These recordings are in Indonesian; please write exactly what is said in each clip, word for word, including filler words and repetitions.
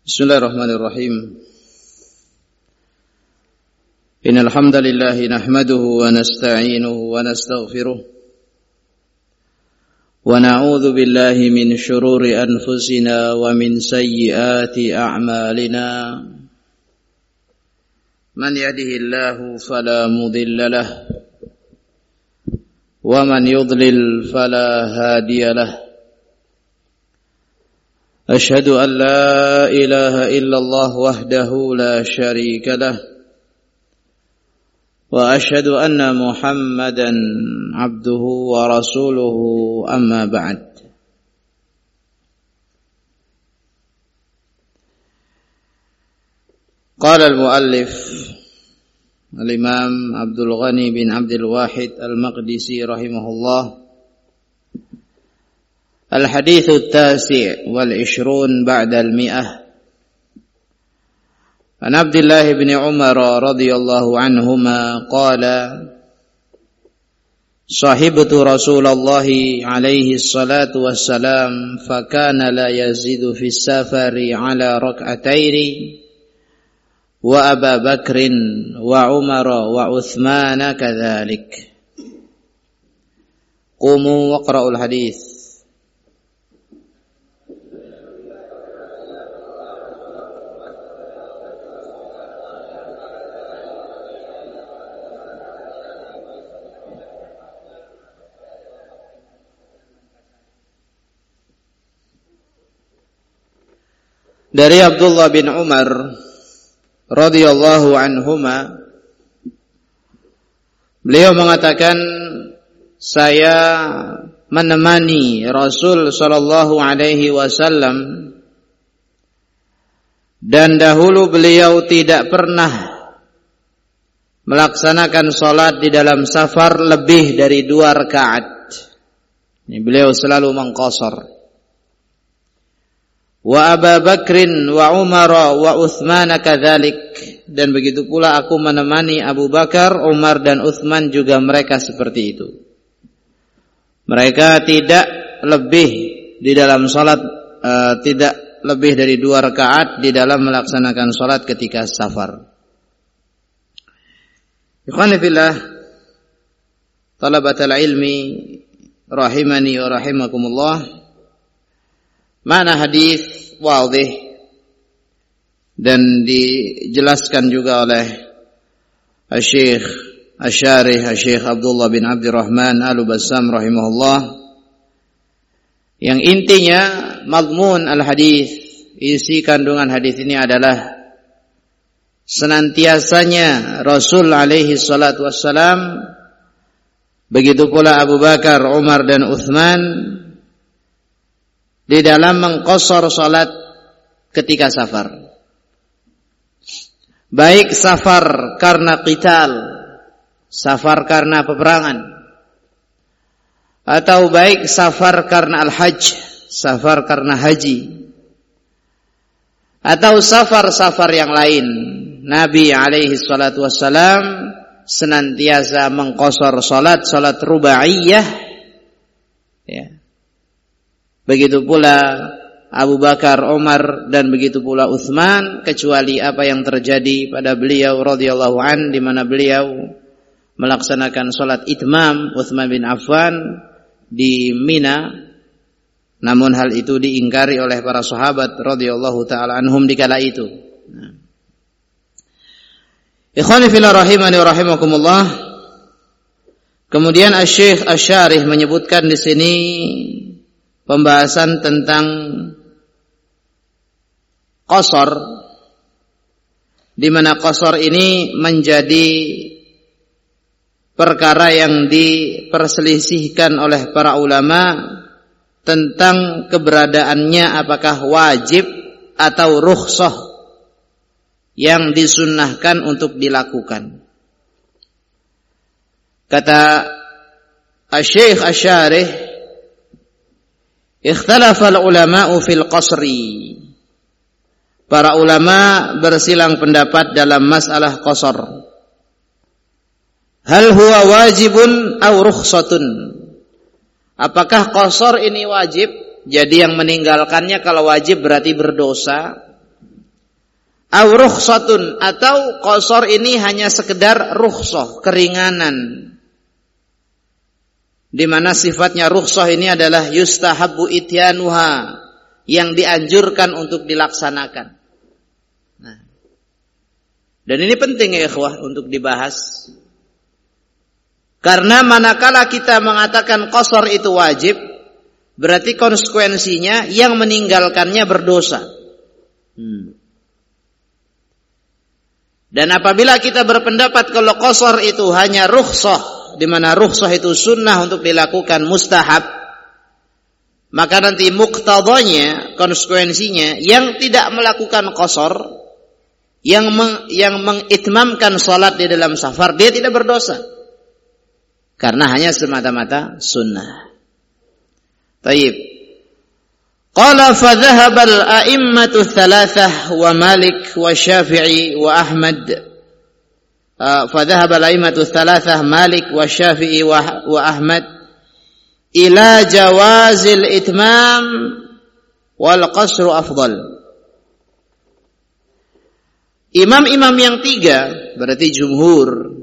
Bismillahirrahmanirrahim. Innal hamdalillah nahmaduhu wa nasta'inuhu wa nastaghfiruh wa na'udzu billahi min shururi anfusina wa min sayyiati a'malina. Man yahdihillahu fala mudilla lahu wa man yudlil fala hadiya lahu. أشهد أن لا إله إلا الله وحده لا شريك له وأشهد أن محمدا عبده ورسوله أما بعد. قال المؤلف الإمام عبد الغني بن عبد الواحد المقدسي رحمه الله: الحديث التاسع والعشرون بعد المئة عن عبد الله بن عمر رضي الله عنهما قال: صحبت رسول الله عليه الصلاة والسلام فكان لا يزيد في السفر على ركعتين وأبا بكر وعمر وعثمان كذلك. قوموا واقرأوا الحديث. Dari Abdullah bin Umar radhiyallahu anhuma, beliau mengatakan, saya menemani Rasul sallallahu alaihi wasallam dan dahulu beliau tidak pernah melaksanakan salat di dalam safar lebih dari dua rakaat. Ini beliau selalu mengqasar. Wa Abu Bakrin wa Umar wa Uthman kadzalik, dan begitu pula aku menemani Abu Bakar, Umar dan Uthman juga mereka seperti itu. Mereka tidak lebih di dalam salat uh, tidak lebih dari dua rakaat di dalam melaksanakan salat ketika safar. Ikhwani fillah, talabatul ilmi rahimani wa rahimakumullah. Mana hadis wadih dan dijelaskan juga oleh Syekh Asy-Syarih Syekh Abdullah bin Abdurrahman Al-Bassam rahimahullah, yang intinya mazmun al-hadis, isi kandungan hadis ini adalah senantiasanya Rasul alaihi salatu wassalam, begitu pula Abu Bakar, Umar dan Uthman di dalam mengqasar salat ketika safar. Baik safar karena qital, safar karena peperangan, atau baik safar karena al-hajj, safar karena haji, atau safar-safar yang lain. Nabi alaihi salatu wassalam senantiasa mengqasar salat, salat rubaiyah, ya. Begitu pula Abu Bakar, Umar dan begitu pula Uthman, kecuali apa yang terjadi pada beliau radhiyallahu an, di mana beliau melaksanakan salat itmam Uthman bin Affan di Mina, namun hal itu diingkari oleh para sahabat radhiyallahu taala anhum di kala itu. Nah. Ikhwani fillah rahimani wa rahimakumullah. Kemudian Asy-Syaikh Asy-Syarih menyebutkan di sini pembahasan tentang qasar, di mana qasar ini menjadi perkara yang diperselisihkan oleh para ulama tentang keberadaannya, apakah wajib atau rukhsah yang disunnahkan untuk dilakukan. Kata Asy-Syaikh Asy-Syarih, ikhtalafa al-ulama'u fil qasri. Para ulama bersilang pendapat dalam masalah qasar. Hal huwa wajibun aw rukhsatun? Apakah qasar ini wajib? Jadi yang meninggalkannya kalau wajib berarti berdosa, Au rukhsatun, atau qasar ini hanya sekedar rukhsah, keringanan. Di mana sifatnya rukhsah ini adalah yustahabbu ityanuha, yang dianjurkan untuk dilaksanakan. Nah, dan ini penting ya ikhwah untuk dibahas. Karena manakala kita mengatakan qasar itu wajib, berarti konsekuensinya yang meninggalkannya berdosa. Hmm. Dan apabila kita berpendapat kalau qasar itu hanya rukhsah, di mana rukhsah itu sunnah untuk dilakukan mustahab, maka nanti muqtadanya, konsekuensinya, yang tidak melakukan qasar, yang meng, yang mengitmamkan salat di dalam safar, dia tidak berdosa. Karena hanya semata-mata sunnah. Taib. Qala fa dhahaba al-a'immatu thalathah wa Malik wa Syafi'i wa Ahmad. Uh, fa dhahaba al-a'immatu thalathah Malik wa Syafi'i wa, wa Ahmad ila jawazil itmam wal qasru afdal. Imam-imam yang tiga, berarti jumhur,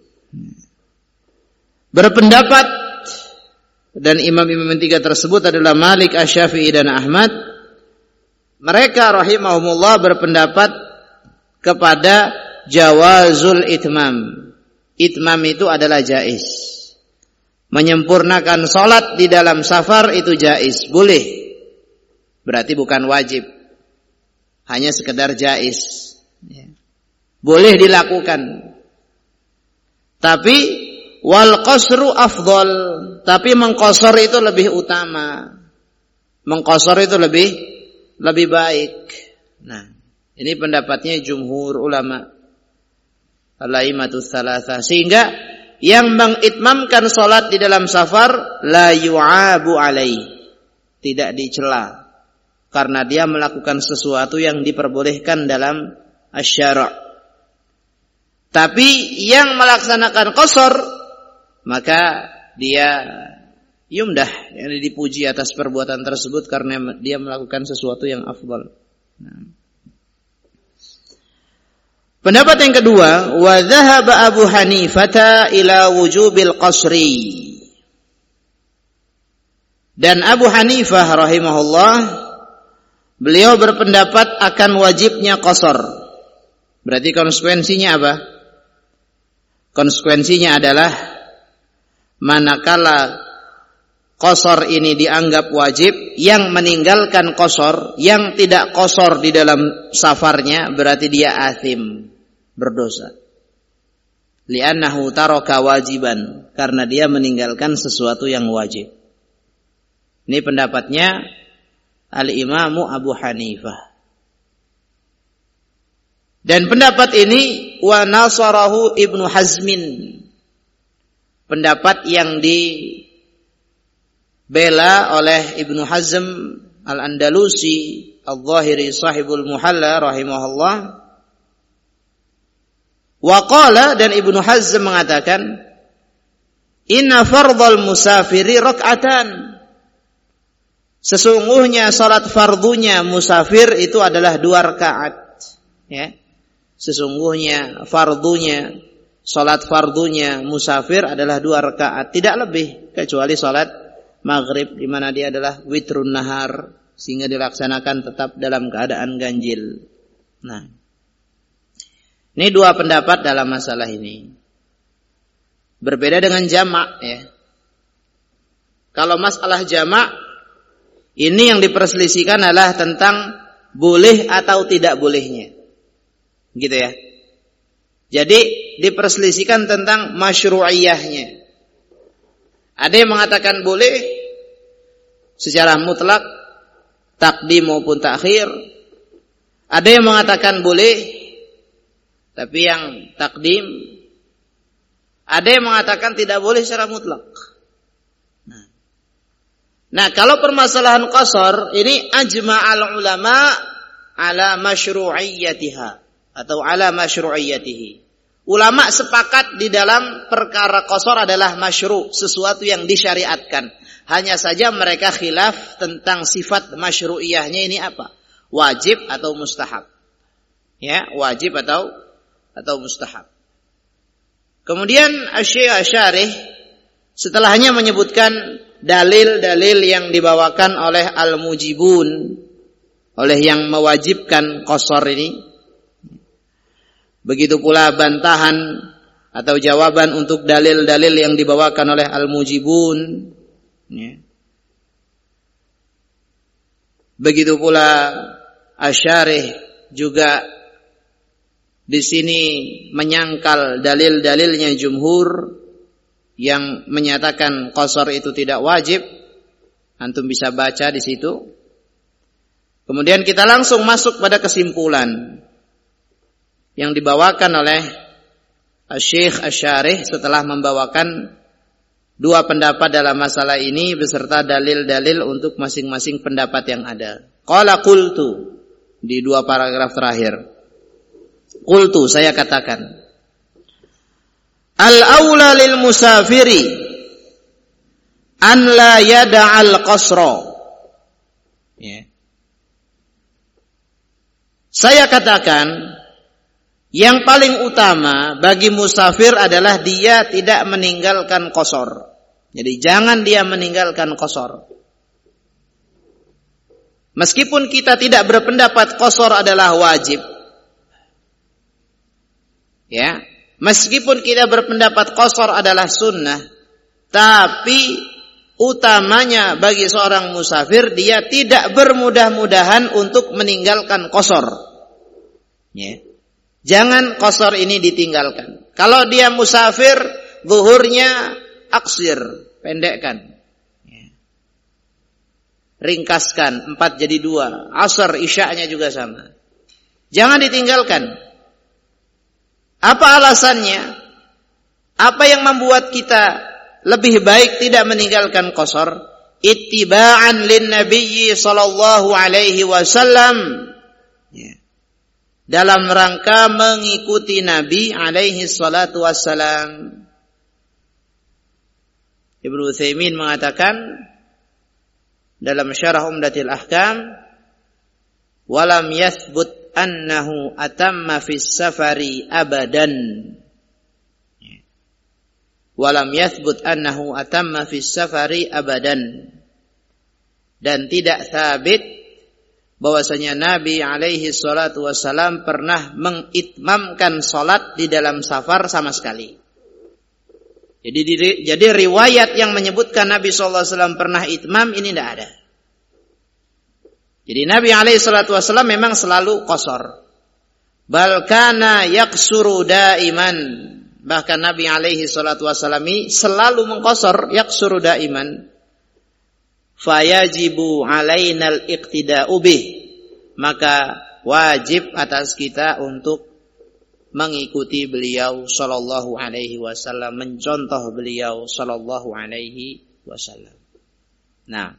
berpendapat, dan imam-imam yang tiga tersebut adalah Malik, Asy-Syafi'i dan Ahmad. Mereka rahimahumullah berpendapat kepada jawazul itmam. Itmam itu adalah jaiz. Menyempurnakan salat di dalam safar itu jaiz, boleh. Berarti bukan wajib. Hanya sekedar jaiz. Boleh dilakukan. Tapi wal qasru afdal, tapi mengqasar itu lebih utama. Mengqasar itu lebih lebih baik. Nah, ini pendapatnya jumhur ulama al-a'immatus tsalatsah, sehingga yang mengitmamkan salat di dalam safar la yu'abu alaih, tidak dicela karena dia melakukan sesuatu yang diperbolehkan dalam asy-syara'. Tapi yang melaksanakan qasar, maka dia yumdah, yang dipuji atas perbuatan tersebut karena dia melakukan sesuatu yang afdal. Nah. Pendapat yang kedua, wa dhahaba Abu Hanifah ila wujubil qasri. Dan Abu Hanifah rahimahullah, beliau berpendapat akan wajibnya qasar. Berarti konsekuensinya apa? Konsekuensinya adalah manakala qasar ini dianggap wajib, yang meninggalkan qasar, yang tidak qasar di dalam safarnya, berarti dia athim, berdosa. Li'annahu taraka wajiban, karena dia meninggalkan sesuatu yang wajib. Ini pendapatnya Al-Imamu Abu Hanifah. Dan pendapat ini wa nasarahu Ibnu Hazmin, pendapat yang dibela oleh Ibnu Hazm Al-Andalusi Al-Zahiri sahibul Muhalla rahimahullah. Wa qala, dan Ibnu Hazm mengatakan, inna fardhal musafiri rak'atan, sesungguhnya salat fardunya musafir itu adalah dua rakaat, ya. Sesungguhnya fardunya, salat fardunya musafir adalah dua rakaat, tidak lebih, kecuali salat maghrib di mana dia adalah witrun nahar, sehingga dilaksanakan tetap dalam keadaan ganjil. Nah, ini dua pendapat dalam masalah ini. Berbeda dengan jamak, ya. Kalau masalah jamak, ini yang diperselisihkan adalah tentang boleh atau tidak bolehnya. Gitu ya. Jadi diperselisihkan tentang masyru'iyahnya. Ada yang mengatakan boleh secara mutlak, takdim maupun takhir. Ada yang mengatakan boleh, tapi yang takdim. Ada yang mengatakan tidak boleh secara mutlak. Nah, nah kalau permasalahan qasar ini, ajma'al ulama ala masyru'iyyatiha atau ala masyru'iyyatihi. Ulama sepakat di dalam perkara qasar adalah masyru', sesuatu yang disyariatkan. Hanya saja mereka khilaf tentang sifat masyru'iyahnya ini apa? Wajib atau mustahab. ya, wajib atau atau mustahab. Kemudian Asy-Syaikh Asy-Syarih setelahnya menyebutkan dalil-dalil yang dibawakan oleh al-mujibun, oleh yang mewajibkan qasar ini. Begitu pula bantahan atau jawaban untuk dalil-dalil yang dibawakan oleh al-mujibun, ya. Begitu pula Asy-Syarih juga di sini menyangkal dalil-dalilnya jumhur yang menyatakan qasar itu tidak wajib. Antum bisa baca di situ. Kemudian kita langsung masuk pada kesimpulan yang dibawakan oleh Asy-Syaikh Asy-Syarih setelah membawakan dua pendapat dalam masalah ini beserta dalil-dalil untuk masing-masing pendapat yang ada. Qala qultu, di dua paragraf terakhir. Qultu, saya katakan, al-aula lil musafiri an la yada'al qasra. Ya. Saya katakan yang paling utama bagi musafir adalah dia tidak meninggalkan qasar. Jadi jangan dia meninggalkan qasar. Meskipun kita tidak berpendapat qasar adalah wajib. Ya, meskipun kita berpendapat qasar adalah sunnah, tapi utamanya bagi seorang musafir dia tidak bermudah-mudahan untuk meninggalkan qasar. Ya. Jangan qasar ini ditinggalkan. Kalau dia musafir, zuhurnya aksir, pendekkan. Ya. Ringkaskan, empat jadi dua. Asar, isya'nya juga sama. Jangan ditinggalkan. Apa alasannya? Apa yang membuat kita lebih baik tidak meninggalkan qasar? Ittiba'an lin nabiyyi sallallahu alaihi wasallam. Ya. Dalam rangka mengikuti Nabi alaihi salatu wassalam. Ibnu Utsaimin mengatakan dalam Syarah Umdatil Ahkam, walam yathbut annahu atamma fis safari abadan. Walam yathbut annahu atamma fis safari abadan. Dan tidak sabit bahwasanya Nabi alaihi salatu wassalam pernah mengitmamkan salat di dalam safar sama sekali. Jadi jadi riwayat yang menyebutkan Nabi sallallahu alaihi wasallam pernah itmam ini tidak ada. Jadi Nabi alaihi salatu wassalam memang selalu qasar. Bal kana yaqsuru daiman. Bahkan Nabi alaihi salatu wassalam selalu mengqasar, yaqsuru daiman. Fayajibu alainal iqtida'u bih, maka wajib atas kita untuk mengikuti beliau sallallahu alaihi wasallam, mencontoh beliau sallallahu alaihi wasallam. Nah,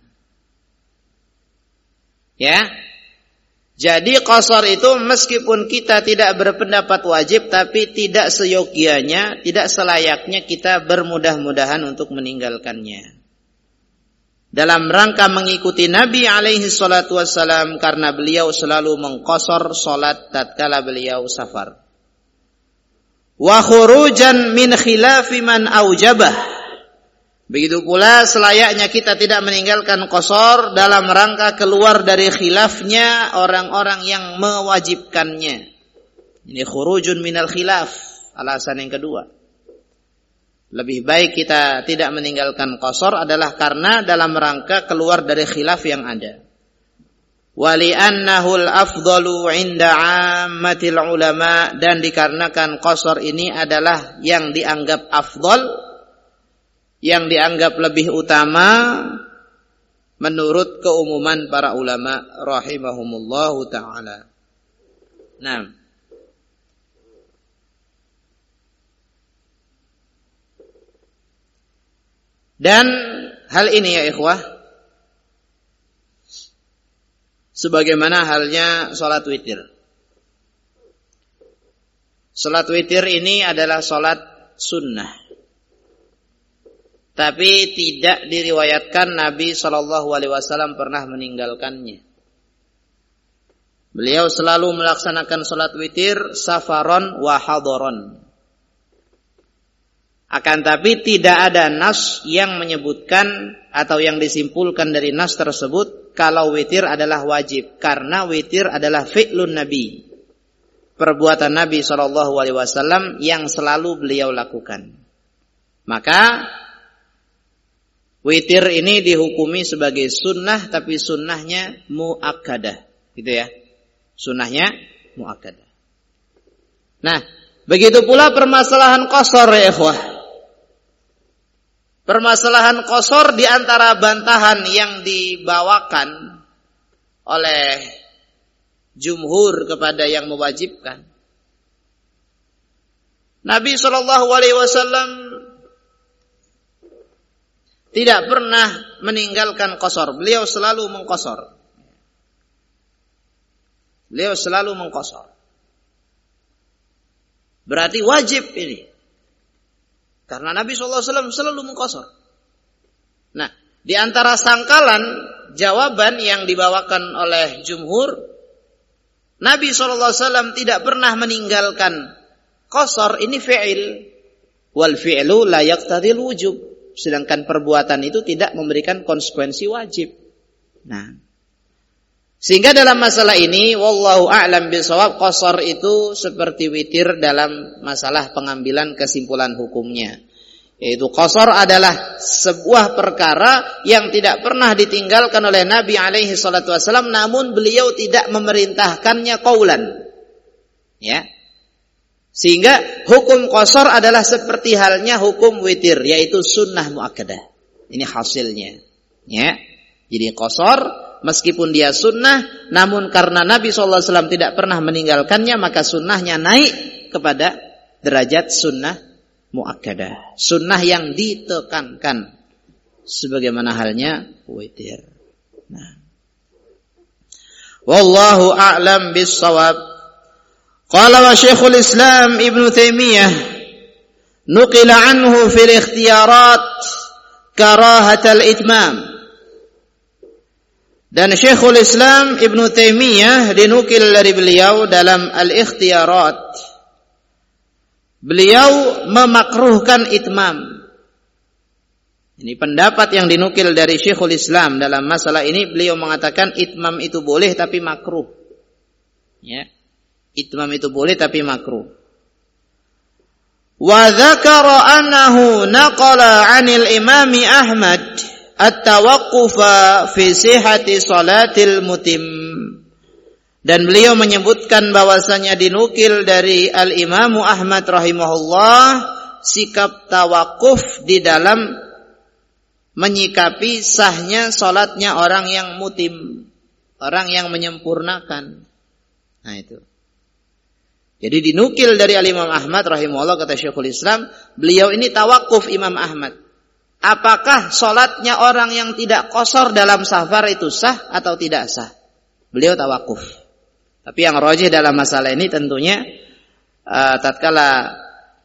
ya, jadi qasar itu meskipun kita tidak berpendapat wajib, tapi tidak seyogianya, tidak selayaknya kita bermudah-mudahan untuk meninggalkannya. Dalam rangka mengikuti Nabi alaihi salatu wassalam, karena beliau selalu mengqasar salat tatkala beliau safar. Wa khurujan min khilafi man aujabah. Begitu pula selayaknya kita tidak meninggalkan qasar dalam rangka keluar dari khilafnya orang-orang yang mewajibkannya. Ini khurujun minal khilaf, alasan yang kedua. Lebih baik kita tidak meninggalkan qasar adalah karena dalam rangka keluar dari khilaf yang ada. Wali annahul afdalu inda ammatil ulama, dan dikarenakan qasar ini adalah yang dianggap afdal, yang dianggap lebih utama menurut keumuman para ulama rahimahumullahu taala. Nah, dan hal ini ya ikhwah, sebagaimana halnya salat witir. Salat witir ini adalah salat sunnah, tapi tidak diriwayatkan Nabi shallallahu alaihi wasallam pernah meninggalkannya. Beliau selalu melaksanakan salat witir safaron wa hadaron. Akan tapi tidak ada nas yang menyebutkan atau yang disimpulkan dari nas tersebut kalau witir adalah wajib, karena witir adalah fi'lun Nabi, perbuatan Nabi shallallahu alaihi wasallam yang selalu beliau lakukan. Maka witir ini dihukumi sebagai sunnah, tapi sunnahnya muakkadah, gitu ya. Sunnahnya muakkadah. Nah, begitu pula permasalahan qasar ya ikhwah. Permasalahan qasar di antara bantahan yang dibawakan oleh jumhur kepada yang mewajibkan. Nabi shallallahu alaihi wasallam tidak pernah meninggalkan qasar. Beliau selalu mengqasar. Beliau selalu mengqasar. Berarti wajib ini. Karena Nabi shallallahu alaihi wasallam selalu mengqasar. Nah, di antara sangkalan jawaban yang dibawakan oleh jumhur, Nabi shallallahu alaihi wasallam tidak pernah meninggalkan qasar, ini fi'il. Wal fi'lu la yaqtadil wujub. Sedangkan perbuatan itu tidak memberikan konsekuensi wajib. Nah, sehingga dalam masalah ini wallahu a'lam bishawab, qasar itu seperti witir dalam masalah pengambilan kesimpulan hukumnya. Yaitu qasar adalah sebuah perkara yang tidak pernah ditinggalkan oleh Nabi alaihi salatu wasallam, namun beliau tidak memerintahkannya qaulan. Ya. Sehingga hukum qasar adalah seperti halnya hukum witir, yaitu sunnah muakkadah. Ini hasilnya. Ya. Jadi qasar meskipun dia sunnah, namun karena Nabi shallallahu alaihi wasallam tidak pernah meninggalkannya, maka sunnahnya naik kepada derajat sunnah muakkadah. Sunnah yang ditekankan. Sebagaimana halnya witir. Nah. Wallahu a'lam bis-shawab. Qala wa Syekhul Islam Ibnu Taimiyah nuqila anhu fil ikhtiyarat karahatal itmam. Dan Syekhul Islam Ibnu Taimiyah dinukil dari beliau dalam al-ikhtiyarat. Beliau memakruhkan itmam. Ini pendapat yang dinukil dari Syekhul Islam dalam masalah ini. Beliau mengatakan itmam itu boleh tapi makruh. Ya. Itmam itu boleh tapi makruh. Wa dzakara annahu naqala 'anil Imami Ahmad at-tawaqqufa fi sihhati salatil mutim. Dan beliau menyebutkan bahwasanya dinukil dari Al-Imam Ahmad rahimahullah sikap tawakuf di dalam menyikapi sahnya salatnya orang yang mutim, orang yang menyempurnakan. Nah itu. Jadi dinukil dari Al-Imam Ahmad rahimahullah, kata Syekhul Islam, beliau ini tawakuf Imam Ahmad. Apakah salatnya orang yang tidak qasar dalam safar itu sah atau tidak sah? Beliau tawakuf. Tapi yang rajih dalam masalah ini tentunya uh, tatkala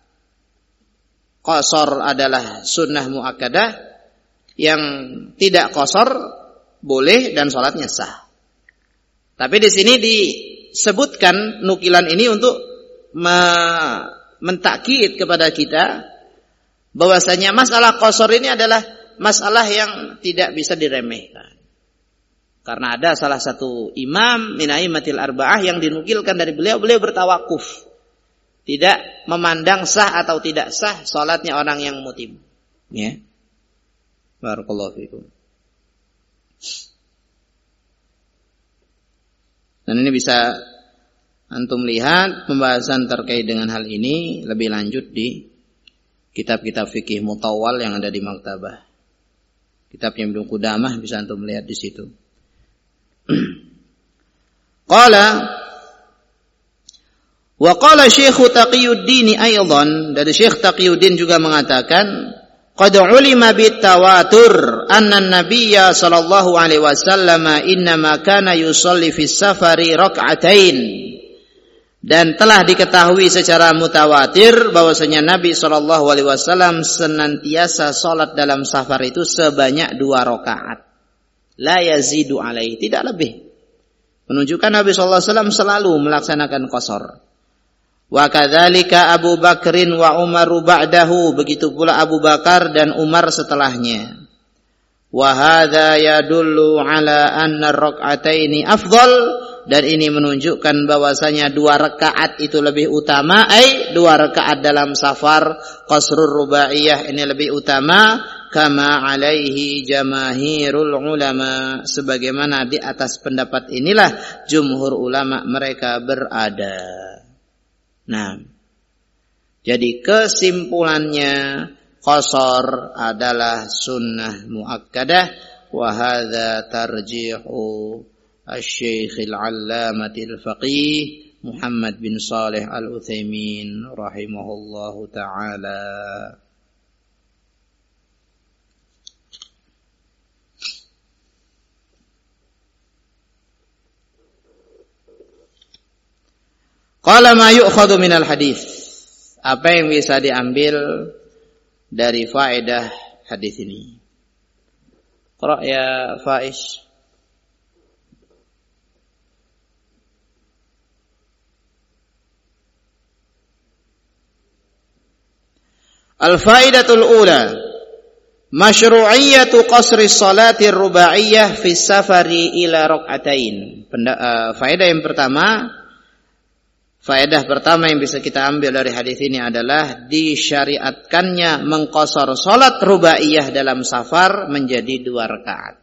qasar adalah sunnah muakkadah, yang tidak qasar boleh dan salatnya sah. Tapi di sini disebutkan nukilan ini untuk me- mentakkid kepada kita bahwasanya masalah qasar ini adalah masalah yang tidak bisa diremehkan. Karena ada salah satu imam min a'immatil arba'ah yang dinukilkan dari beliau, beliau bertawakuf. Tidak memandang sah atau tidak sah salatnya orang yang mutim. Ya. Barakallahu fikum. Dan ini bisa antum lihat pembahasan terkait dengan hal ini lebih lanjut di kitab-kitab fikih mutawwal yang ada di maktabah. Kitab yang Ibnu Qudamah bisa antum lihat di situ. Qala wa qala Syekh Taqiyuddin aidan, dari Syekh Taqiyuddin juga mengatakan qad ulima bit tawatur anna an-nabiyya sallallahu alaihi wasallam innama kana yusalli fis safari rak'atain. Dan telah diketahui secara mutawatir bahwasanya Nabi sallallahu alaihi wasallam senantiasa salat dalam safar itu sebanyak dua rakaat. La yazidu alaihi, tidak lebih. Menunjukkan Nabi sallallahu alaihi wasallam selalu melaksanakan qasar. Wa kadzalika Abu Bakrin wa Umar ba'dahu, begitu pula Abu Bakar dan Umar setelahnya. Wa hadza yadullu ala anna ar-rak'ataini afdal, dan ini menunjukkan bahwasanya dua rakaat itu lebih utama, ai dua rakaat dalam safar qasrul rubaiyah ini lebih utama, kama alaihi jamaahirul ulama, sebagaimana di atas pendapat inilah jumhur ulama mereka berada. Nah, jadi kesimpulannya qasar adalah sunnah muakkadah, wa hadza tarjihu asy-syaikh al-'allamatil faqih Muhammad bin Shalih al-Utsaimin rahimahullahu taala. Qala ma yu'khadhu minal hadis. Apa yang bisa diambil dari faedah hadis ini? Qra' ya Faiz. Al-faidatul ula, masyru'iyyatu qasri salati rubaiyah fi safari ila rak'atain. Uh, faedah yang pertama, faedah pertama yang bisa kita ambil dari hadis ini adalah disyariatkannya mengqasar salat rubaiyah dalam safar menjadi dua rakaat.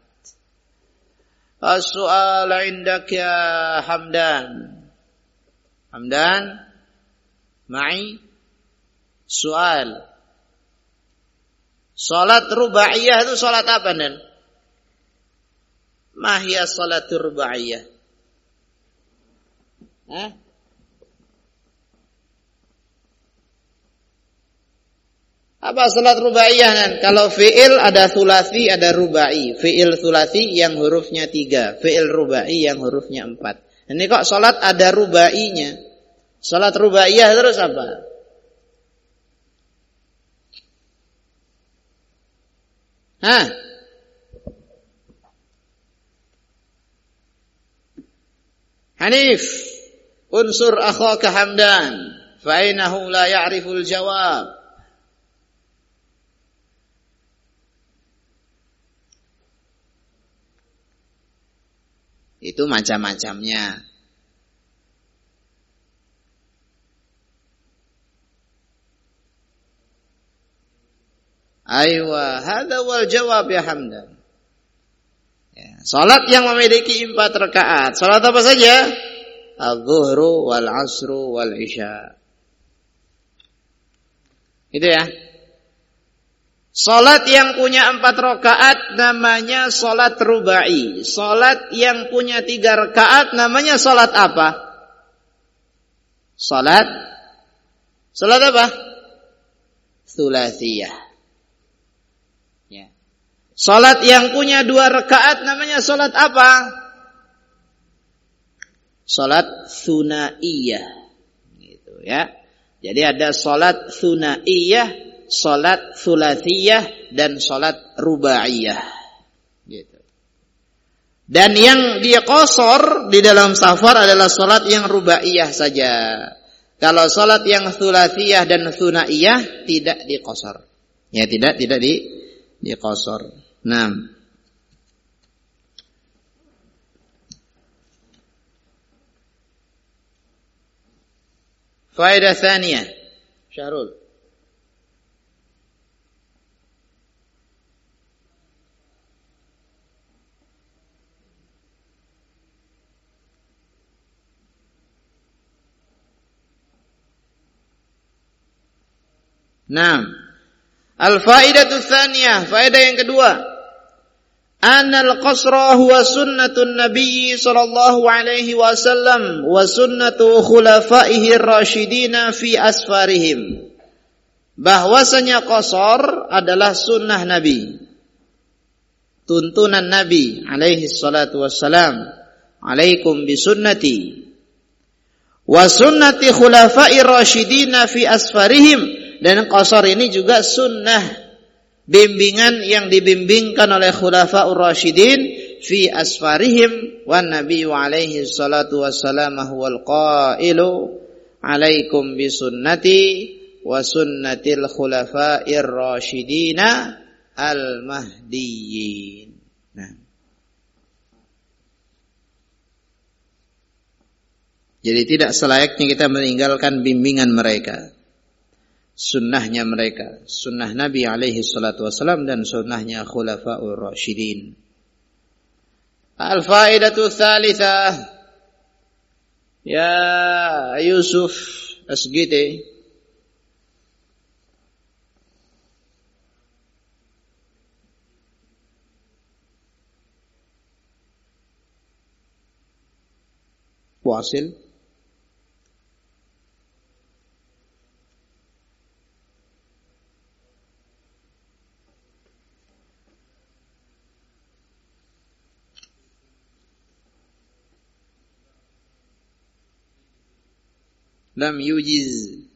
As-su'al 'indak ya Hamdan. Hamdan, ma'i soal. Salat rubaiyah itu salat apa, Dan? Mahya salatur rubaiyah. Hah? Apa salat rubaiyah, Dan? Kalau fi'il ada sulasi, ada rubai. Fi'il sulasi yang hurufnya tiga. Fi'il rubai yang hurufnya empat. Ini kok salat ada rubainya. Salat rubaiyah terus apa? Hah? Hanif, unsur akhaka Hamdan, fa'inahu la ya'riful jawab. Itu macam-macamnya. Aywa, hadza wal jawab ya Hamdan. Ya, salat yang memiliki empat rakaat. Salat apa saja? Az-zuhru wal asru wal isya. Itu ya. Salat yang punya empat rakaat namanya salat rubai. Salat yang punya tiga rakaat namanya salat apa? Salat Salat apa? Sulasiyah. Ya. Salat yang punya dua rakaat namanya salat apa? Salat sunaiyah. Gitu ya. Jadi ada salat sunaiyah, salat sulasiyah, dan salat rubaiyah. Gitu. Dan yang dia qasar di dalam safar adalah salat yang rubaiyah saja. Kalau salat yang sulasiyah dan sunaiyah tidak diqasar. Ya, tidak tidak di diqasar. Nah. Faedah tsaniyah. Syahrul. Nah, al-faidatu tsaniyah, faedah yang kedua. Anal qasra huwa sunnatun Nabi sallallahu alaihi wasallam wa sunnatu khulafaihi ar-rasyidin fi asfarihim. Bahwasanya qasar adalah sunnah Nabi. Tuntunan Nabi alaihi salatu wassalam. Alaikum bisunnati wa sunnati khulafai ar-rasyidin fi asfarihim. Dan qasar ini juga sunnah bimbingan yang dibimbingkan oleh khulafa'ur rasyidin fi asfarihim wan nabiyyu alaihi salatu wassalam huwal qailu alaikum bi sunnati wa sunnatil khulafa'ir rasyidina al mahdiyyin. Nah. Jadi tidak selayaknya kita meninggalkan bimbingan mereka, sunnahnya mereka, sunnah Nabi alaihi salatu wassalam dan sunnahnya khulafa'ur rasyidin. Al-faidatu tsalitsah, ya Yusuf Asgite. Wasil. Lam yujiz.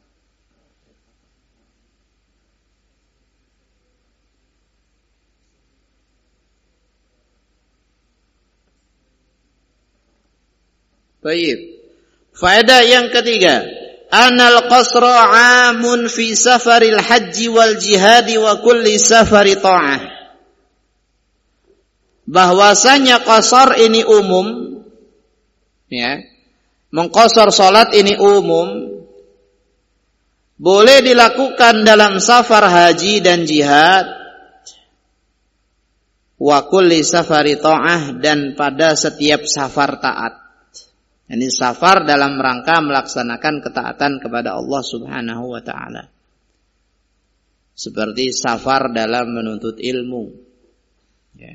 Baik. Faedah yang ketiga, anal qasra 'amun fi safaril haji wal jihadi wa kulli safari ta'ah. Bahwasanya qasar ini umum, ya. Mengqasar salat ini umum, boleh dilakukan dalam safar haji dan jihad, wa kulli safari ta'ah, dan pada setiap safar taat. Ini safar dalam rangka melaksanakan ketaatan kepada Allah Subhanahu wa ta'ala. Seperti safar dalam menuntut ilmu, ya.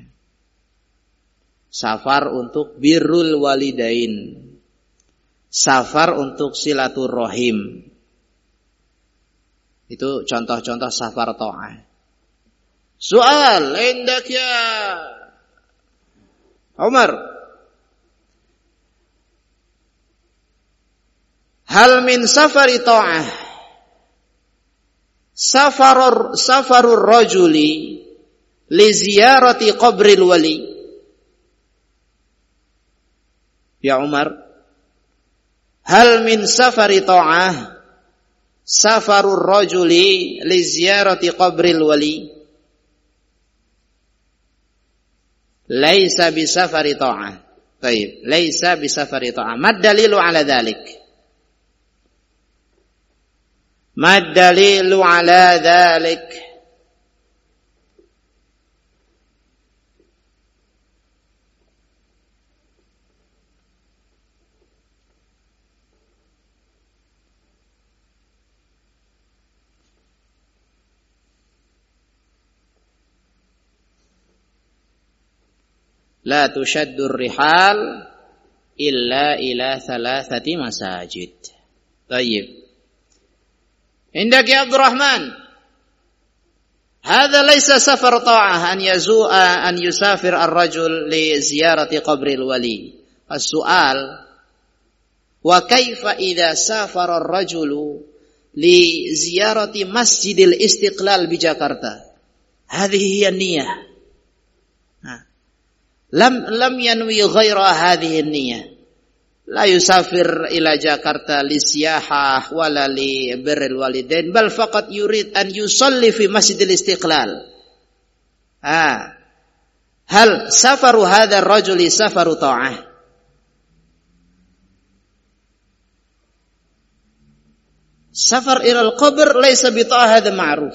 Safar untuk birrul walidain, safar untuk silaturrahim. Itu contoh-contoh safar ta'ah. Soal, indak ya Umar, hal min safari ta'ah safarur safarur rajuli li ziyarati qabril wali. Ya Umar, hal min safari ta'ah safarur rajuli li ziyarati qabril wali? Laisa bi safari ta'ah. Baik, laisa bi safari ta'ah. Mad dalilu ala dhalik? Mad dalilu ala dhalik? La tushaddur rihal illa ila thalathati masajid. Tayyib. Indak ya Abdurrahman, hadha laysa safar ta'ah an yazu'a an yusafir ar-rajul li ziyarati qabril wali. As-su'al, wa kaifa idza safara ar-rajulu li ziyarati Masjidil Istiqlal bi Jakarta? Hadhihi hiya niyyah. Lam lam yanwi ghaira hadhihi an-niyyah. La yusafir ila Jakarta li siyahah wala li birril walidain, bal faqat yurid an yusalli fi Masjidil Istiqlal. Ah. Hal safaru hadha ar-rajuli safaru ta'ah? Safar ila al-qabr laysa bi ta'ah, hadha ma'ruf.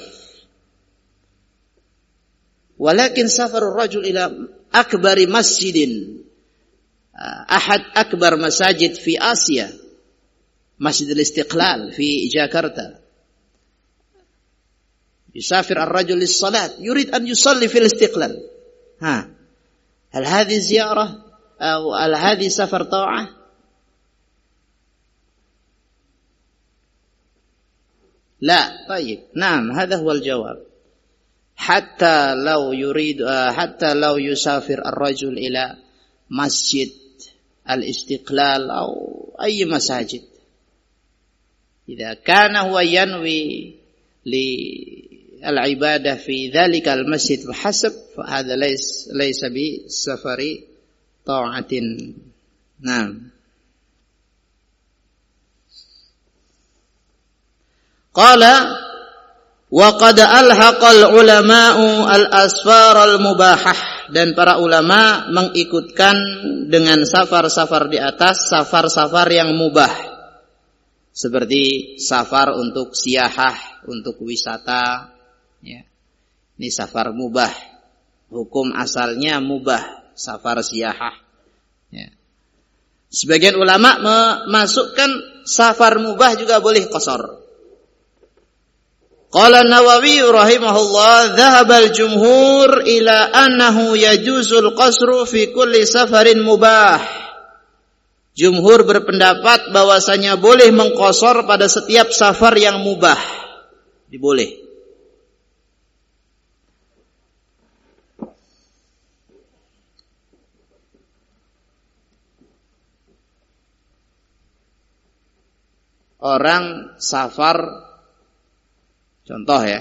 Walakin safarur rajul ila akbari masjidin, ahad akbar masajid fi Asia, Masjidil Istiqlal fi Jakarta. Yusafir ar-rajul lis-salat, yurid an yusalli fil Istiqlal. Ha. Hal hadhi ziyarah atau hal hadhi safar ta'ah? La, طيب. Naam, hadha huwa al-jawab. Hatta law yurid uh, hatta law yusafir ar-rajul ila Masjid al-Istiqlal atau ay masajid, idza kana huwa yanwi li al-ibadah fi dzalikal masjid fahasab fa hadza lays laysa bi safari ta'atin. Nah, qala wa qad alhaqal ulama'u al-asfar al-mubahah, dan para ulama mengikutkan dengan safar-safar di atas safar-safar yang mubah, seperti safar untuk siyahah, untuk wisata, ya. Ini safar mubah, hukum asalnya mubah, safar siyahah, ya. Sebagian ulama memasukkan safar mubah juga boleh qasar. Qala Nawawi rahimahullah, dhahabal jumhur ila annahu yajuzul qasru fi kulli safarin mubah. Jumhur berpendapat bahwasanya boleh mengqasar pada setiap safar yang mubah. Diboleh. Orang safar, contoh ya,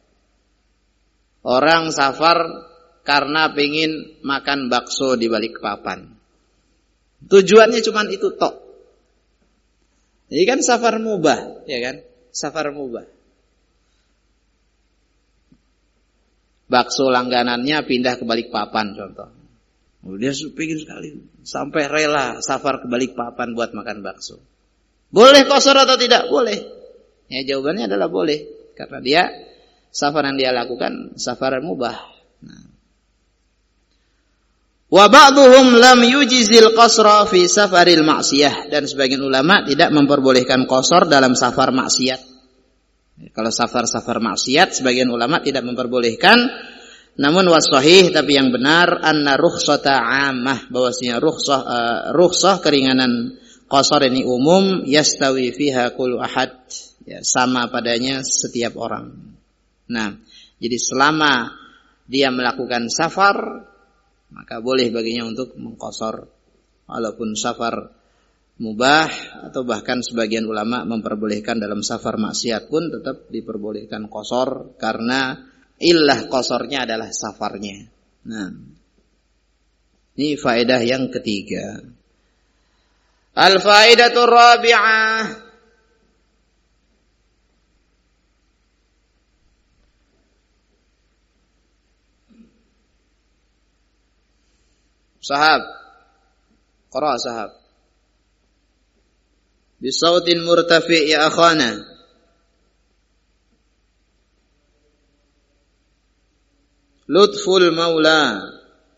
orang safar karena pengen makan bakso di Balikpapan. Tujuannya cuma itu tok. Jadi kan safar mubah, ya kan? Safar mubah. Bakso langganannya pindah ke Balikpapan contoh. Dia pengen sekali sampai rela safar ke Balikpapan buat makan bakso. Boleh qasar atau tidak? Boleh. Ya, jawabannya adalah boleh. Karena dia safar yang dia lakukan safar mubah. Nah. Wa ba'dhum lam yujizil qasra fi safaril ma'siyah, dan sebagian ulama tidak memperbolehkan qasar dalam safar maksiat. Kalau safar-safar maksiat sebagian ulama tidak memperbolehkan, namun wasahih, tapi yang benar anna rukhsata 'ammah, bahwasanya rukhsah uh, rukhsah keringanan qasar ini umum, yastawi fiha kullu ahad, ya, sama padanya setiap orang. Nah, jadi selama dia melakukan safar, maka boleh baginya untuk mengqasar, walaupun safar mubah, atau bahkan sebagian ulama memperbolehkan dalam safar maksiat pun tetap diperbolehkan qasar, karena illah qasarnya adalah safarnya. Nah, ini faedah yang ketiga. Al-faedatur rabi'ah, sahab, qara sahab bisautin murtafi' ya akhana. Lutful maula,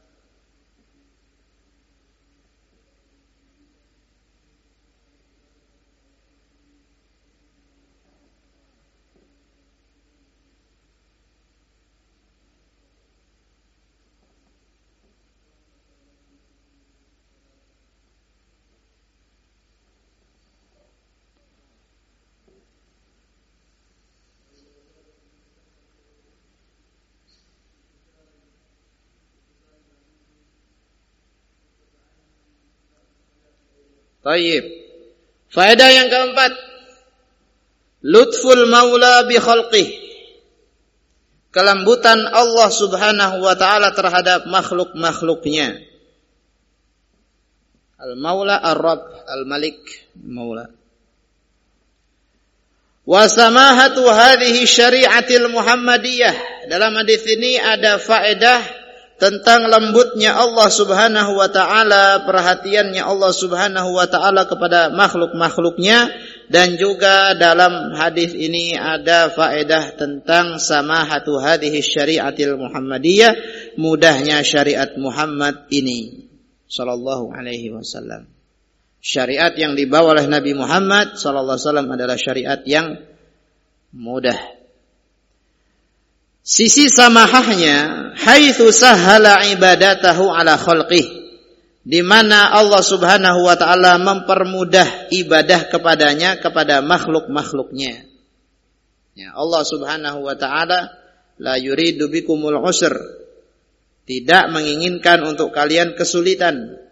Tayyib. Faedah yang keempat, lutful maula bi khalqih, kelembutan Allah subhanahu wa ta'ala terhadap makhluk-makhluknya. Al-maula ar-rabb, al-malik, maula. Wa samahatu hadhihi syari'atil muhammadiyah, dalam hadis ini ada faedah tentang lembutnya Allah subhanahu wa ta'ala, perhatiannya Allah subhanahu wa ta'ala kepada makhluk-makhluknya. Dan juga dalam hadis ini ada faedah tentang samahatu hadhihi syari'atil muhammadiyah, mudahnya syariat Muhammad ini sallallahu alaihi wasallam. Syariat yang dibawa oleh Nabi Muhammad sallallahu alaihi wasallam adalah syariat yang mudah. Sisi samahahnya, haitsu sahala ibadatahu ala khalqih, di mana Allah subhanahu wa ta'ala mempermudah ibadah kepadanya, kepada makhluk-makhluknya. Ya, Allah subhanahu wa ta'ala la yuridu bikumul usr, tidak menginginkan untuk kalian kesulitan.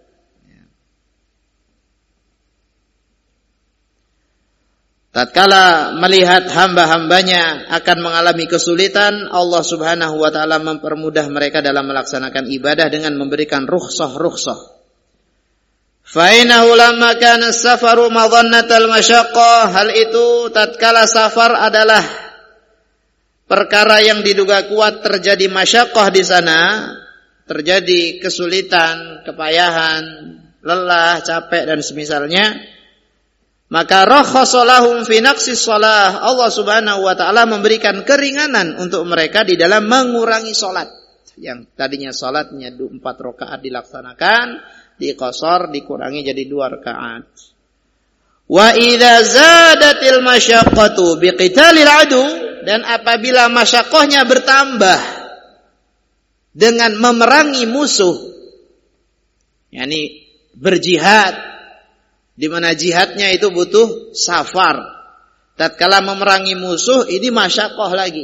tatkala melihat hamba-hambanya akan mengalami kesulitan, Allah Subhanahu wa taala mempermudah mereka dalam melaksanakan ibadah dengan memberikan rukhsah-rukhsah. Fa innahu lamma kana as-safaru madhannatal masyaqqah, hal itu tatkala safar adalah perkara yang diduga kuat terjadi masyaqqah di sana, terjadi kesulitan, kepayahan, lelah, capek dan semisalnya, maka rakhasa lahum fi naqsis shalah, Allah Subhanahu wa taala memberikan keringanan untuk mereka di dalam mengurangi salat. Yang tadinya salatnya empat rakaat dilaksanakan, diqasar, dikurangi jadi dua rakaat. Wa idza zadatil masyaqqatu biqitalil adu, dan apabila masyaqqahnya bertambah dengan memerangi musuh, yakni berjihad, di mana jihadnya itu butuh safar. Tatkala memerangi musuh, ini masyaqqah lagi.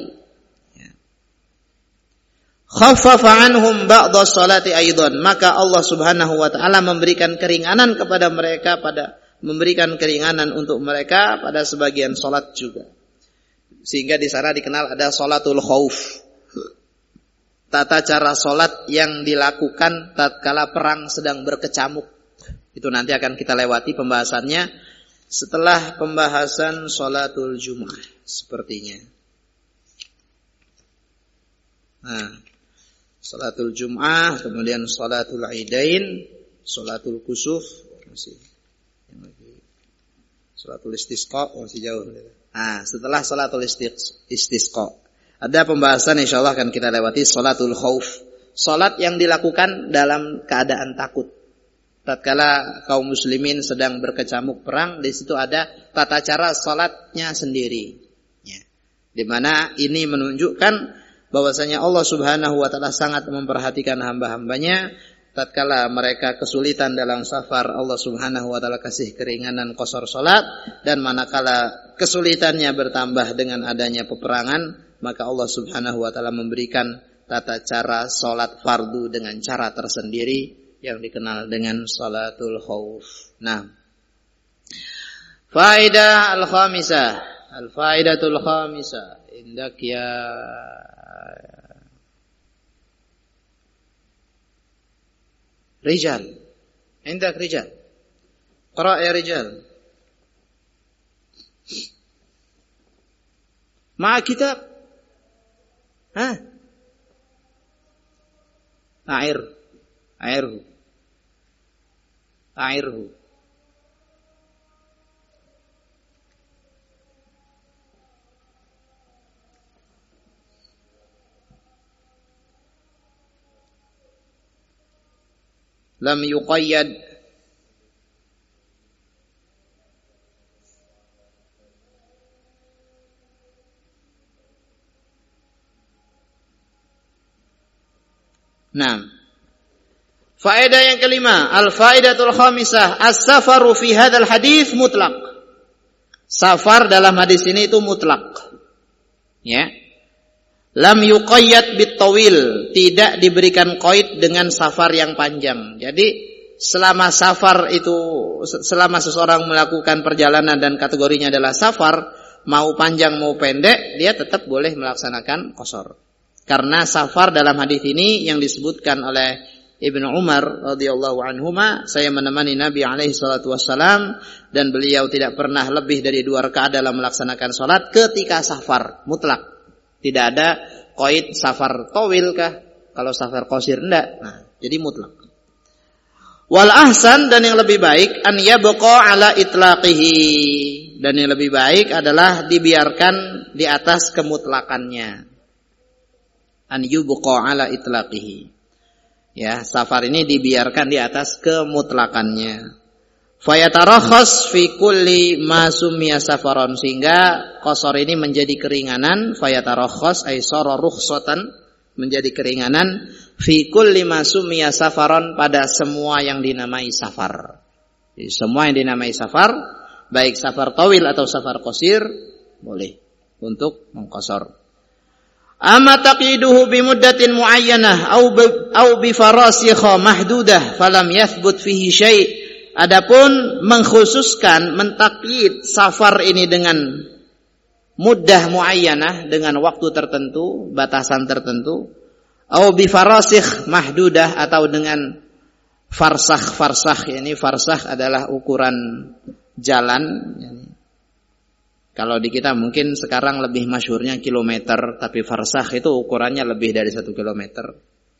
Khaffafa anhum ba'dha sholati aidan, maka Allah Subhanahu wa taala memberikan keringanan kepada mereka, pada memberikan keringanan untuk mereka pada sebagian salat juga. Sehingga di sana dikenal ada salatul khauf. Tata cara salat yang dilakukan tatkala perang sedang berkecamuk. Itu nanti akan kita lewati pembahasannya setelah pembahasan salatul Jum'ah sepertinya. Nah, salatul Jum'ah, kemudian salatul Aidain, salatul Kusuf, masih yang lagi salatul Istisqa masih jauh. Nah, setelah salatul Istisqa ada pembahasan insyaallah akan kita lewati salatul Khauf, salat yang dilakukan dalam keadaan takut. Tatkala kaum muslimin sedang berkecamuk perang, di situ ada tata cara salatnya sendiri. Ya. Di mana ini menunjukkan bahwasanya Allah Subhanahu wa taala sangat memperhatikan hamba-hambanya. Tatkala mereka kesulitan dalam safar, Allah Subhanahu wa taala kasih keringanan qasar salat, dan manakala kesulitannya bertambah dengan adanya peperangan, maka Allah Subhanahu wa taala memberikan tata cara salat fardu dengan cara tersendiri yang dikenal dengan salatul khauf. Nah, faidah al-khamisah, al-faidatul khamisah, indak ya rijal, indak rijal, qara' ya rijal, ma kitab, ha, air, airhu, airhu. Lam yuqayyad Nah, faedah yang kelima, al-faidatul khamisah, as-safaru fi hadzal hadis mutlaq. Safar dalam hadis ini itu mutlak. Ya. Lam yuqayyad bitawil, tidak diberikan qaid dengan safar yang panjang. Jadi selama safar itu, selama seseorang melakukan perjalanan dan kategorinya adalah safar, mau panjang mau pendek, dia tetap boleh melaksanakan qasar. Karena safar dalam hadis ini yang disebutkan oleh Ibnu Umar radhiyallahu anhuma, saya menemani Nabi alaihi salatu wassalam dan beliau tidak pernah lebih dari dua rakaat dalam melaksanakan salat ketika safar, mutlak. Tidak ada qaid safar tawil kah? Kalau safar qasir enggak. Nah, jadi mutlak. Wal ahsan, dan yang lebih baik, an yabqa ala itlaqihi, dan yang lebih baik adalah dibiarkan di atas kemutlakannya. An yubqa ala itlaqihi. Ya, safar ini dibiarkan di atas kemutlakannya. Fayatarakhas fi kulli ma summiya safaron, sehingga qasar ini menjadi keringanan. Fayatarakhas ay sara rukhsatan, menjadi keringanan fi kulli ma summiya safaron, pada semua yang dinamai safar. Jadi semua yang dinamai safar, baik safar tawil atau safar qasir, boleh untuk mengqasar. Amma taqiduhu bi muddatin muayyanah au bi au bi farasikha mahdudah falam yathbut fihi syai', Adapun mengkhususkan, mentakyid safar ini dengan muddah muayyanah, dengan waktu tertentu, batasan tertentu, au bi farasikh mahdudah, atau dengan farsakh-farsakh. Ini farsakh adalah ukuran jalan. Kalau di kita mungkin sekarang lebih masyhurnya kilometer, tapi farsakh itu ukurannya lebih dari satu kilometer.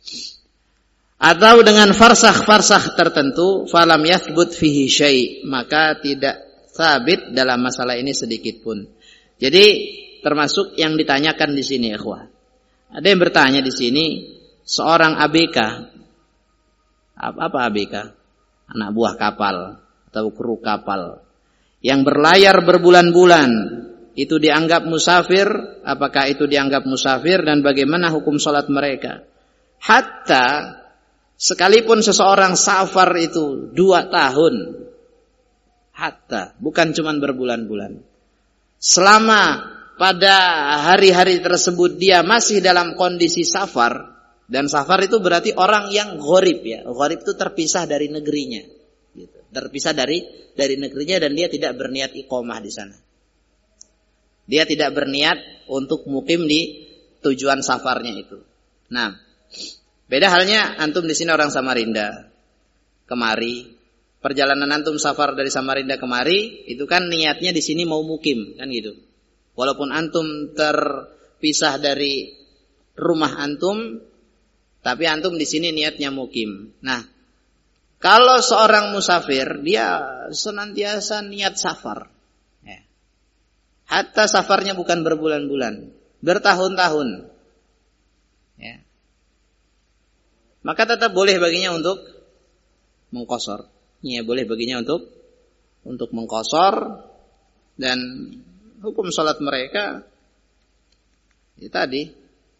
Atau dengan farsakh-farsakh tertentu, falam yathbut fihi syai', maka tidak sabit dalam masalah ini sedikit pun. Jadi termasuk yang ditanyakan di sini, ikhwah. Ada yang bertanya di sini, seorang A B K, apa A B K? Anak buah kapal atau kru kapal yang berlayar berbulan-bulan, itu dianggap musafir? Apakah itu dianggap musafir dan bagaimana hukum salat mereka? Hatta sekalipun seseorang safar itu dua tahun, hatta, bukan cuma berbulan-bulan, selama pada hari-hari tersebut dia masih dalam kondisi safar, dan safar itu berarti orang yang gharib ya, gharib itu terpisah dari negerinya, gitu. Terpisah dari dari negerinya dan dia tidak berniat iqamah di sana. Dia tidak berniat untuk mukim di tujuan safarnya itu. Nah, beda halnya antum di sini orang Samarinda, kemari, perjalanan antum safar dari Samarinda kemari, itu kan niatnya di sini mau mukim, kan gitu. Walaupun antum terpisah dari rumah antum, tapi antum di sini niatnya mukim. Nah, kalau seorang musafir, dia senantiasa niat safar. Ya. Hatta safarnya bukan berbulan-bulan, bertahun-tahun. Ya. Maka tetap boleh baginya untuk mengqashar. Ya, boleh baginya untuk untuk mengqashar, dan hukum salat mereka ya tadi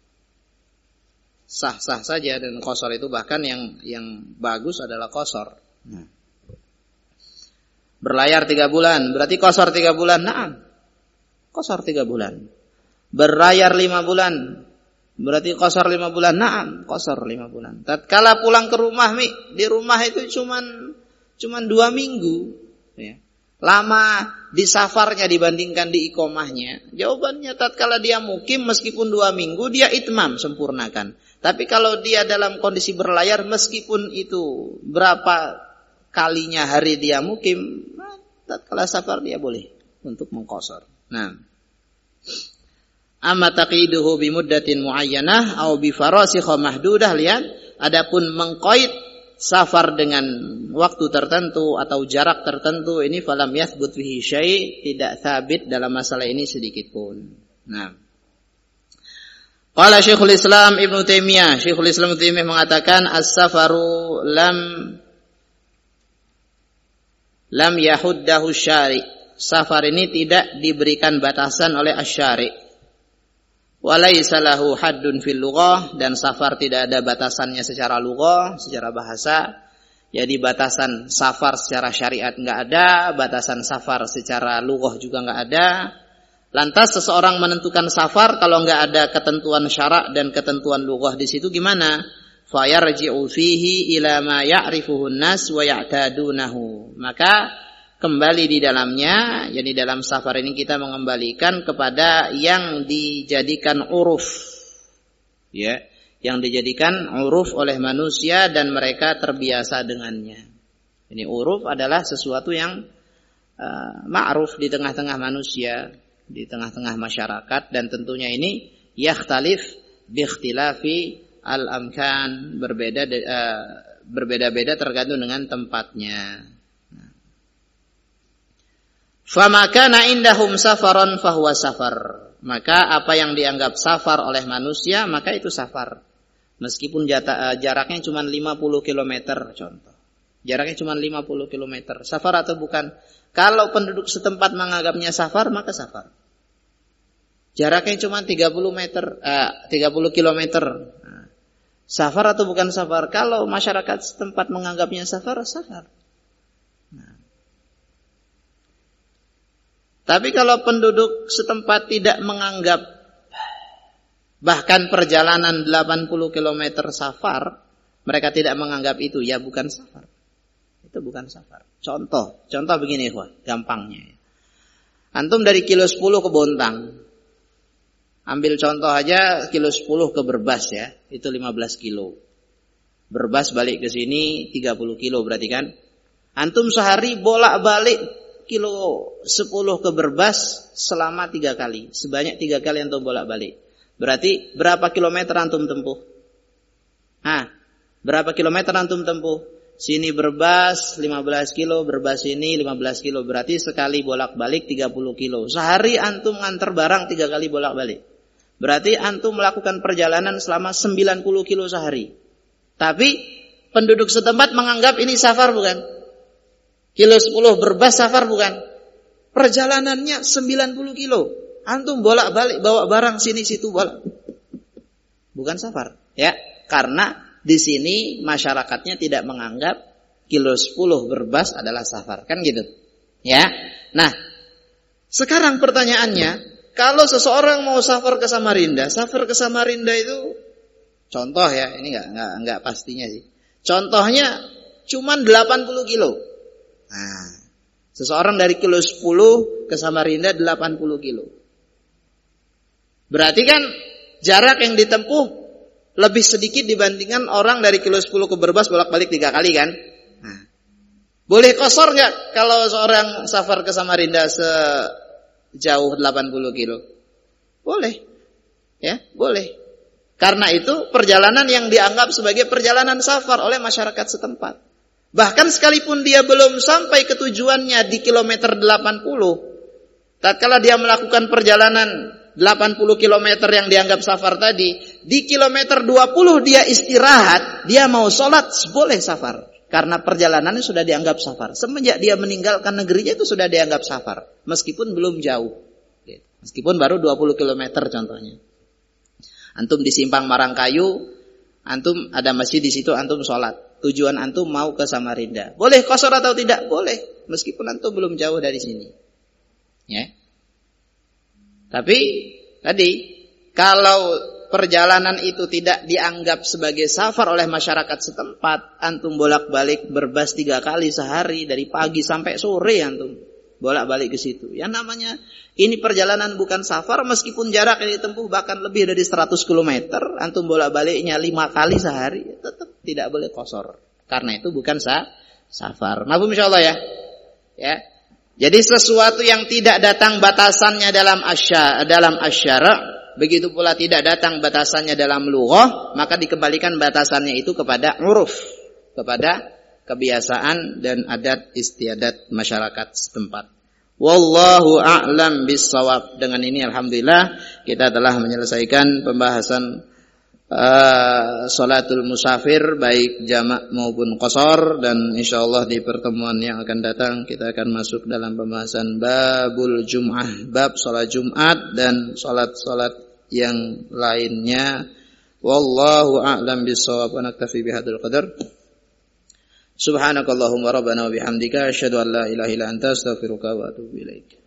sah-sah saja, dan qashar itu bahkan yang yang bagus adalah qashar. Nah. Berlayar tiga bulan, berarti qashar tiga bulan. Naam. Qashar tiga bulan. Berlayar lima bulan, berarti qashar lima bulan. Naam, qashar lima bulan. Tatkala pulang ke rumah, Mi, di rumah itu cuman cuman dua minggu, ya. Lama di safarnya dibandingkan di iqamahnya. Jawabannya, tatkala dia mukim meskipun dua minggu, dia itmam, sempurnakan. Tapi kalau dia dalam kondisi berlayar, meskipun itu berapa kalinya hari dia mukim, nah, tatkala safar dia boleh untuk mengqashar. Nah, amma taqiduhu bi muddatin muayyanah au bi farasikh mahdudah, lihat, adapun mengqaid safar dengan waktu tertentu atau jarak tertentu, ini falam yathbut fihi syai', tidak sabit dalam masalah ini sedikit pun. Nah, qala Syekhul Islam Ibnu Taimiyah, Syekhul Islam Ibnu Taimiyah mengatakan as-safaru lam lam yahuddahu syari'. Safar ini tidak diberikan batasan oleh asy-syari'. Walaysa lahu haddun fil lughah, dan safar tidak ada batasannya secara lughah, secara bahasa. Jadi batasan safar secara syariat enggak ada, batasan safar secara lughah juga enggak ada. Lantas seseorang menentukan safar kalau enggak ada ketentuan syarak dan ketentuan lughah di situ gimana? Fayarji'u fihi ila ma ya'rifuhu an-nas wa ya'tadunahu. Maka kembali di dalamnya, jadi dalam safar ini kita mengembalikan kepada yang dijadikan uruf, ya, yang dijadikan uruf oleh manusia dan mereka terbiasa dengannya. Ini uruf adalah sesuatu yang uh, ma'ruf di tengah-tengah manusia, di tengah-tengah masyarakat, dan tentunya ini yakhtalif biikhtilafi al-amkan, berbeda uh, berbeda-beda tergantung dengan tempatnya. Fama kana indahum safaran fahuwa safar. Maka apa yang dianggap safar oleh manusia, maka itu safar. Meskipun jata, jaraknya cuma lima puluh kilometer contoh. Jaraknya cuma lima puluh kilometer. Safar atau bukan? Kalau penduduk setempat menganggapnya safar, maka safar. Jaraknya cuma tiga puluh meter, eh, tiga puluh kilometer. Nah, safar atau bukan safar? Kalau masyarakat setempat menganggapnya safar, safar. Tapi kalau penduduk setempat tidak menganggap bahkan perjalanan delapan puluh kilometer safar, mereka tidak menganggap itu, ya bukan safar. Itu itu bukan safar. Contoh, contoh begini ikhwah, gampangnya. Antum dari kilo sepuluh ke Bontang. Ambil contoh aja kilo sepuluh ke Berbas ya, itu lima belas kilo. Berbas balik ke sini tiga puluh kilo berarti kan. Antum sehari bolak-balik kilo sepuluh ke Berbas selama tiga kali. Sebanyak tiga kali antum bolak-balik. Berarti berapa kilometer antum tempuh? Hah, berapa kilometer antum tempuh? Sini Berbas lima belas kilo, Berbas sini lima belas kilo. Berarti sekali bolak-balik tiga puluh kilo. Sehari antum nganter barang tiga kali bolak-balik. Berarti antum melakukan perjalanan selama sembilan puluh kilo sehari. Tapi penduduk setempat menganggap ini safar bukan? Kilo sepuluh Berbas safar bukan? Perjalanannya sembilan puluh kilo. Antum bolak-balik bawa barang sini situ bolak. Bukan safar, ya. Karena di sini masyarakatnya tidak menganggap kilo sepuluh Berbas adalah safar, kan gitu. Ya. Nah, sekarang pertanyaannya, kalau seseorang mau safar ke Samarinda, safar ke Samarinda itu contoh ya, ini enggak enggak enggak pastinya sih. Contohnya cuman delapan puluh kilo. Nah, seseorang dari kilo sepuluh ke Samarinda delapan puluh kilo. Berarti kan jarak yang ditempuh lebih sedikit dibandingkan orang dari kilo sepuluh ke Berbas bolak-balik tiga kali kan? Nah, boleh kosor enggak kalau seorang safar ke Samarinda sejauh delapan puluh kilo? Boleh. Ya, boleh. Karena itu perjalanan yang dianggap sebagai perjalanan safar oleh masyarakat setempat. Bahkan sekalipun dia belum sampai ke tujuannya di kilometer delapan puluh, tatkala dia melakukan perjalanan delapan puluh kilometer yang dianggap safar tadi, di kilometer dua puluh dia istirahat, dia mau sholat, boleh safar. Karena perjalanannya sudah dianggap safar. Semenjak dia meninggalkan negerinya itu sudah dianggap safar. Meskipun belum jauh. Meskipun baru dua puluh kilometer contohnya. Antum di Simpang Marangkayu, antum ada masjid di situ, antum sholat. Tujuan antum mau ke Samarinda. Boleh kosor atau tidak? Boleh. Meskipun antum belum jauh dari sini. Ya. Tapi tadi kalau perjalanan itu tidak dianggap sebagai safar oleh masyarakat setempat, antum bolak-balik Berbas tiga kali sehari dari pagi sampai sore antum bolak-balik ke situ. Yang namanya ini perjalanan bukan safar meskipun jarak yang ditempuh bahkan lebih dari seratus kilometer, antum bolak-baliknya lima kali sehari, tetap tidak boleh kosor. Karena itu bukan sah, safar. Mafhum insyaallah ya. Ya. Jadi sesuatu yang tidak datang batasannya dalam asya, dalam asyara, begitu pula tidak datang batasannya dalam lughah, maka dikembalikan batasannya itu kepada uruf, kepada kebiasaan dan adat istiadat masyarakat setempat. Wallahu a'lam bissawab. Dengan ini alhamdulillah kita telah menyelesaikan pembahasan uh, salatul musafir baik jamak maupun qasar, dan insyaallah di pertemuan yang akan datang kita akan masuk dalam pembahasan babul jum'ah, bab salat Jumat dan salat-salat yang lainnya. Wallahu a'lam bissawab. Wa naktafi bihadzal qadar. Subhanakallahumma rabbana wa bihamdika asyhadu an la ilaha illa anta astaghfiruka wa atubu ilaik.